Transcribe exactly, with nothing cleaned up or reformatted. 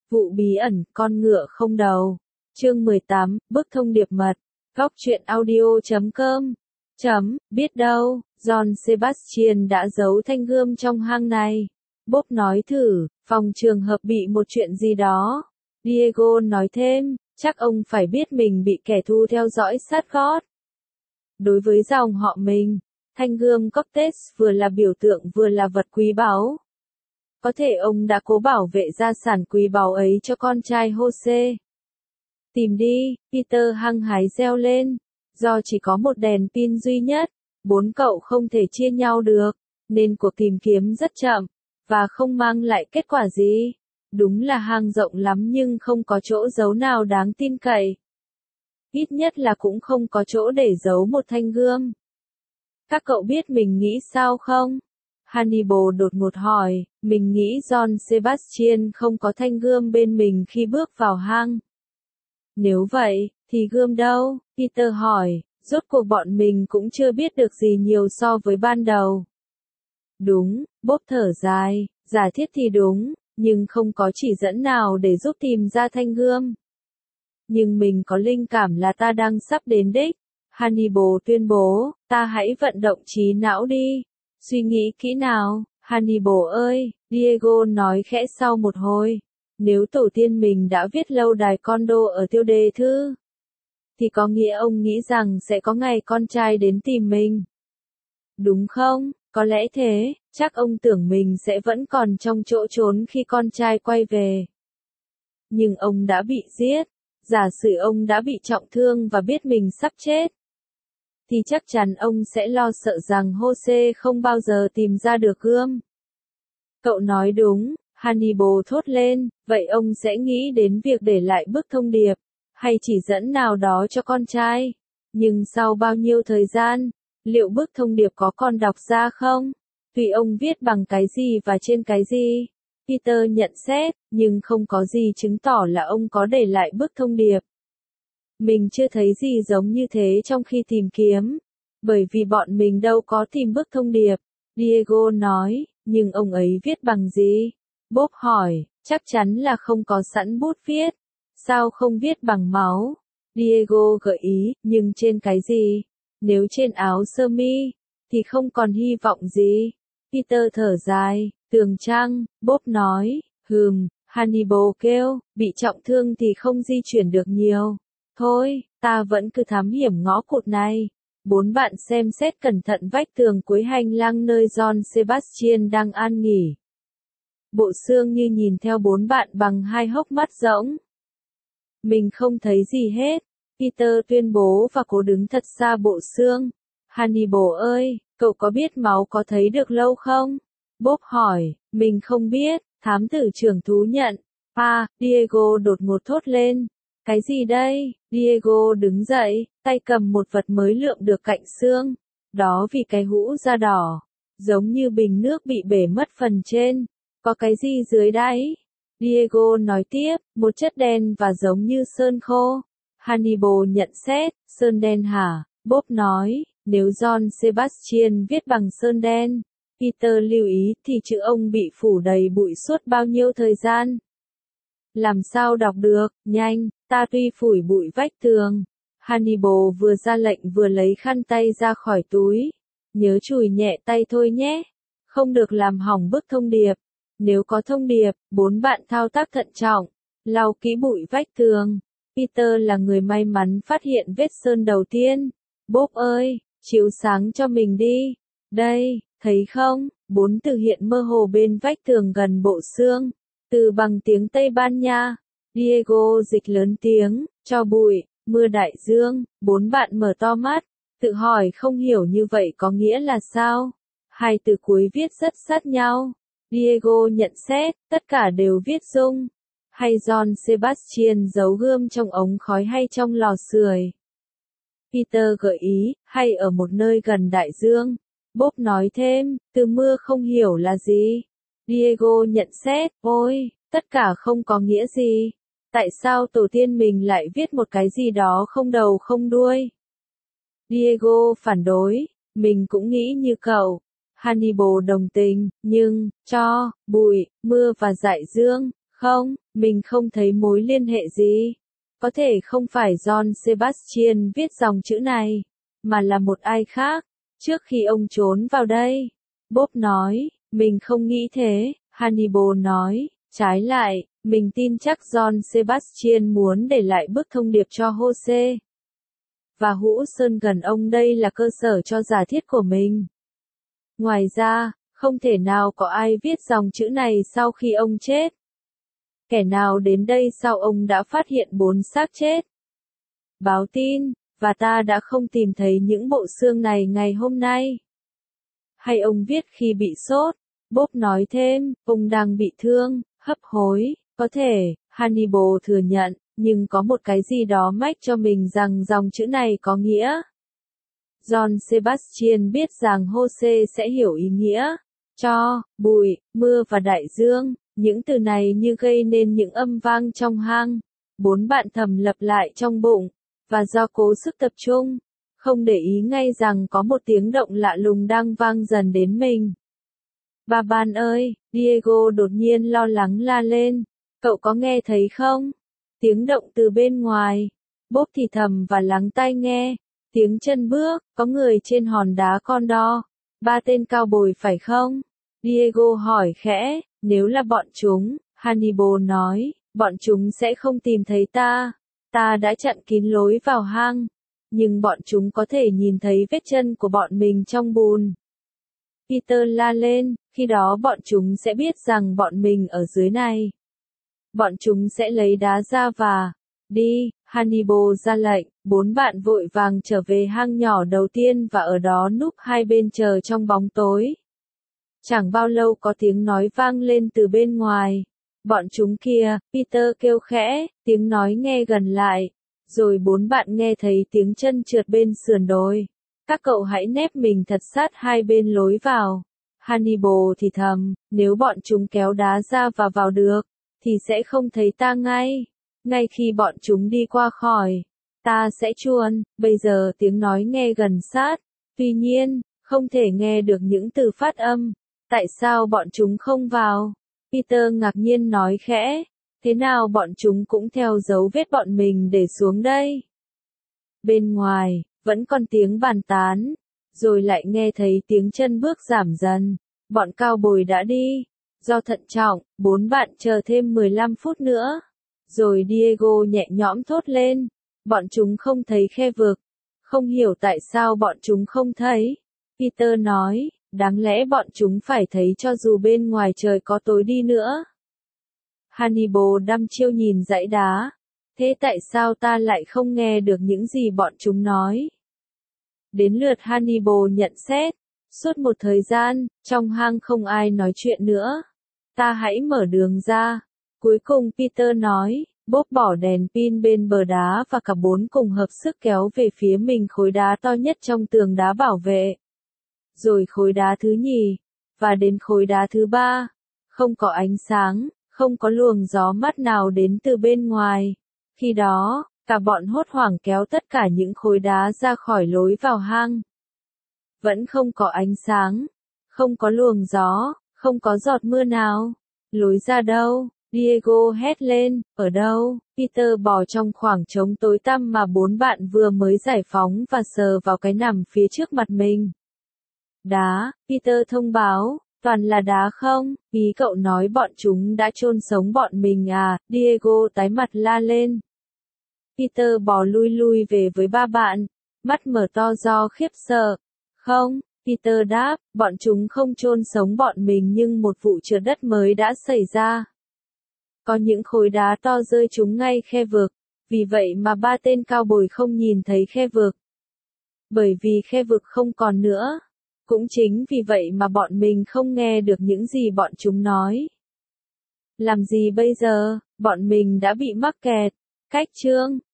Vụ bí ẩn, con ngựa không đầu. Chương mười tám, bức thông điệp mật. Góc truyện audio chấm com. Chấm, biết đâu, John Sebastian đã giấu thanh gươm trong hang này. Bob nói thử, phòng trường hợp bị một chuyện gì đó. Diego nói thêm, chắc ông phải biết mình bị kẻ thù theo dõi sát gót. Đối với dòng họ mình, thanh gươm Cortez vừa là biểu tượng vừa là vật quý báu. Có thể ông đã cố bảo vệ gia sản quý báu ấy cho con trai Jose. Tìm đi, Peter hăng hái reo lên. Do chỉ có một đèn pin duy nhất, bốn cậu không thể chia nhau được, nên cuộc tìm kiếm rất chậm, và không mang lại kết quả gì. Đúng là hang rộng lắm nhưng không có chỗ giấu nào đáng tin cậy. Ít nhất là cũng không có chỗ để giấu một thanh gươm. Các cậu biết mình nghĩ sao không? Hannibal đột ngột hỏi, mình nghĩ John Sebastian không có thanh gươm bên mình khi bước vào hang. Nếu vậy, thì gươm đâu? Peter hỏi, rốt cuộc bọn mình cũng chưa biết được gì nhiều so với ban đầu. Đúng, Bob thở dài, giả thiết thì đúng, nhưng không có chỉ dẫn nào để giúp tìm ra thanh gươm. Nhưng mình có linh cảm là ta đang sắp đến đích. Hannibal tuyên bố, ta hãy vận động trí não đi. Suy nghĩ kỹ nào, Hannibal ơi, Diego nói khẽ sau một hồi. Nếu tổ tiên mình đã viết lâu đài Condo ở tiêu đề thư, thì có nghĩa ông nghĩ rằng sẽ có ngày con trai đến tìm mình. Đúng không? Có lẽ thế, chắc ông tưởng mình sẽ vẫn còn trong chỗ trốn khi con trai quay về. Nhưng ông đã bị giết. Giả sử ông đã bị trọng thương và biết mình sắp chết, thì chắc chắn ông sẽ lo sợ rằng Jose không bao giờ tìm ra được gươm. Cậu nói đúng, Hannibal thốt lên, vậy ông sẽ nghĩ đến việc để lại bức thông điệp, hay chỉ dẫn nào đó cho con trai. Nhưng sau bao nhiêu thời gian, liệu bức thông điệp có còn đọc ra không? Tùy ông viết bằng cái gì và trên cái gì. Peter nhận xét, nhưng không có gì chứng tỏ là ông có để lại bức thông điệp. Mình chưa thấy gì giống như thế trong khi tìm kiếm, bởi vì bọn mình đâu có tìm bức thông điệp. Diego nói, nhưng ông ấy viết bằng gì? Bob hỏi, chắc chắn là không có sẵn bút viết. Sao không viết bằng máu? Diego gợi ý, nhưng trên cái gì? Nếu trên áo sơ mi, thì không còn hy vọng gì. Peter thở dài, tường trăng, Bob nói, hừm, Hannibal kêu, bị trọng thương thì không di chuyển được nhiều. Thôi, ta vẫn cứ thám hiểm ngõ cụt này. Bốn bạn xem xét cẩn thận vách tường cuối hành lang nơi John Sebastian đang an nghỉ. Bộ xương như nhìn theo bốn bạn bằng hai hốc mắt rỗng. Mình không thấy gì hết, Peter tuyên bố và cố đứng thật xa bộ xương. Hannibal ơi, cậu có biết máu có thấy được lâu không? Bob hỏi, mình không biết, thám tử trưởng thú nhận. À, Diego đột ngột thốt lên. Cái gì đây? Diego đứng dậy, tay cầm một vật mới lượm được cạnh xương. Đó vì cái hũ da đỏ, giống như bình nước bị bể mất phần trên. Có cái gì dưới đáy? Diego nói tiếp, một chất đen và giống như sơn khô. Hannibal nhận xét, sơn đen hả? Bob nói, nếu John Sebastian viết bằng sơn đen, Peter lưu ý thì chữ ông bị phủ đầy bụi suốt bao nhiêu thời gian. Làm sao đọc được, nhanh, ta tuy phủi bụi vách tường. Hannibal vừa ra lệnh vừa lấy khăn tay ra khỏi túi. Nhớ chùi nhẹ tay thôi nhé. Không được làm hỏng bức thông điệp. Nếu có thông điệp, bốn bạn thao tác thận trọng. Lau kỹ bụi vách tường. Peter là người may mắn phát hiện vết sơn đầu tiên. Bob ơi, chiếu sáng cho mình đi. Đây, thấy không? Bốn từ hiện mơ hồ bên vách tường gần bộ xương. Từ bằng tiếng Tây Ban Nha. Diego dịch lớn tiếng, cho bụi, mưa đại dương. Bốn bạn mở to mắt, tự hỏi không hiểu như vậy có nghĩa là sao? Hai từ cuối viết rất sát nhau. Diego nhận xét, tất cả đều viết dung. Hay John Sebastian giấu gươm trong ống khói hay trong lò sưởi? Peter gợi ý, hay ở một nơi gần đại dương. Bob nói thêm, từ mưa không hiểu là gì? Diego nhận xét, ôi, tất cả không có nghĩa gì. Tại sao tổ tiên mình lại viết một cái gì đó không đầu không đuôi? Diego phản đối, mình cũng nghĩ như cậu. Hannibal đồng tình, nhưng, cho, bụi, mưa và đại dương, Không, mình không thấy mối liên hệ gì. Có thể không phải John Sebastian viết dòng chữ này, mà là một ai khác, trước khi ông trốn vào đây. Bob nói, mình không nghĩ thế, Hannibal nói, trái lại, mình tin chắc John Sebastian muốn để lại bức thông điệp cho Jose. Và hũ sơn gần ông đây là cơ sở cho giả thiết của mình. Ngoài ra, không thể nào có ai viết dòng chữ này sau khi ông chết. Kẻ nào đến đây sau ông đã phát hiện bốn xác chết? Báo tin, và ta đã không tìm thấy những bộ xương này ngày hôm nay. Hay ông viết khi bị sốt? Bob nói thêm, ông đang bị thương, hấp hối, có thể, Hannibal thừa nhận, nhưng có một cái gì đó mách cho mình rằng dòng chữ này có nghĩa. John Sebastian biết rằng Jose sẽ hiểu ý nghĩa. Cho, bụi, mưa và đại dương, những từ này như gây nên những âm vang trong hang. Bốn bạn thầm lặp lại trong bụng, và do cố sức tập trung, không để ý ngay rằng có một tiếng động lạ lùng đang vang dần đến mình. Bà bạn ơi, Diego đột nhiên lo lắng la lên. Cậu có nghe thấy không? Tiếng động từ bên ngoài. Bob thì thầm và lắng tai nghe. Tiếng chân bước, có người trên hòn đá Condor. Ba tên cao bồi phải không? Diego hỏi khẽ, nếu là bọn chúng, Hannibal nói, bọn chúng sẽ không tìm thấy ta. Ta đã chặn kín lối vào hang. Nhưng bọn chúng có thể nhìn thấy vết chân của bọn mình trong bùn. Peter la lên, khi đó bọn chúng sẽ biết rằng bọn mình ở dưới này. Bọn chúng sẽ lấy đá ra và... Đi, Hannibal ra lệnh, bốn bạn vội vàng trở về hang nhỏ đầu tiên và ở đó núp hai bên chờ trong bóng tối. Chẳng bao lâu có tiếng nói vang lên từ bên ngoài. Bọn chúng kia, Peter kêu khẽ, tiếng nói nghe gần lại. Rồi bốn bạn nghe thấy tiếng chân trượt bên sườn đồi. Các cậu hãy nép mình thật sát hai bên lối vào. Hannibal thì thầm, nếu bọn chúng kéo đá ra và vào được, thì sẽ không thấy ta ngay. Ngay khi bọn chúng đi qua khỏi, ta sẽ chuồn. Bây giờ tiếng nói nghe gần sát. Tuy nhiên, không thể nghe được những từ phát âm. Tại sao bọn chúng không vào? Peter ngạc nhiên nói khẽ. Thế nào bọn chúng cũng theo dấu vết bọn mình để xuống đây? Bên ngoài, vẫn còn tiếng bàn tán. Rồi lại nghe thấy tiếng chân bước giảm dần. Bọn cao bồi đã đi. Do thận trọng, bốn bạn chờ thêm mười lăm phút nữa. Rồi Diego nhẹ nhõm thốt lên. Bọn chúng không thấy khe vực. Không hiểu tại sao bọn chúng không thấy. Peter nói, đáng lẽ bọn chúng phải thấy cho dù bên ngoài trời có tối đi nữa. Hannibal đăm chiêu nhìn dãy đá. Thế tại sao ta lại không nghe được những gì bọn chúng nói? Đến lượt Hannibal nhận xét. Suốt một thời gian, trong hang không ai nói chuyện nữa. Ta hãy mở đường ra. Cuối cùng Peter nói, Bob bỏ đèn pin bên bờ đá và cả bốn cùng hợp sức kéo về phía mình khối đá to nhất trong tường đá bảo vệ. Rồi khối đá thứ nhì, và đến khối đá thứ ba. Không có ánh sáng, không có luồng gió mát nào đến từ bên ngoài. Khi đó, cả bọn hốt hoảng kéo tất cả những khối đá ra khỏi lối vào hang. Vẫn không có ánh sáng, không có luồng gió, không có giọt mưa nào. Lối ra đâu? Diego hét lên, ở đâu? Peter bò trong khoảng trống tối tăm mà bốn bạn vừa mới giải phóng và sờ vào cái nằm phía trước mặt mình. Đá, Peter thông báo, toàn là đá không? Ý cậu nói bọn chúng đã chôn sống bọn mình à? Diego tái mặt la lên. Peter bò lui lui về với ba bạn, mắt mở to do khiếp sợ. Không, Peter đáp, bọn chúng không chôn sống bọn mình nhưng một vụ trượt đất mới đã xảy ra. Có những khối đá to rơi trúng ngay khe vực, vì vậy mà ba tên cao bồi không nhìn thấy khe vực. Bởi vì khe vực không còn nữa. Cũng chính vì vậy mà bọn mình không nghe được những gì bọn chúng nói. Làm gì bây giờ? Bọn mình đã bị mắc kẹt. Cách chương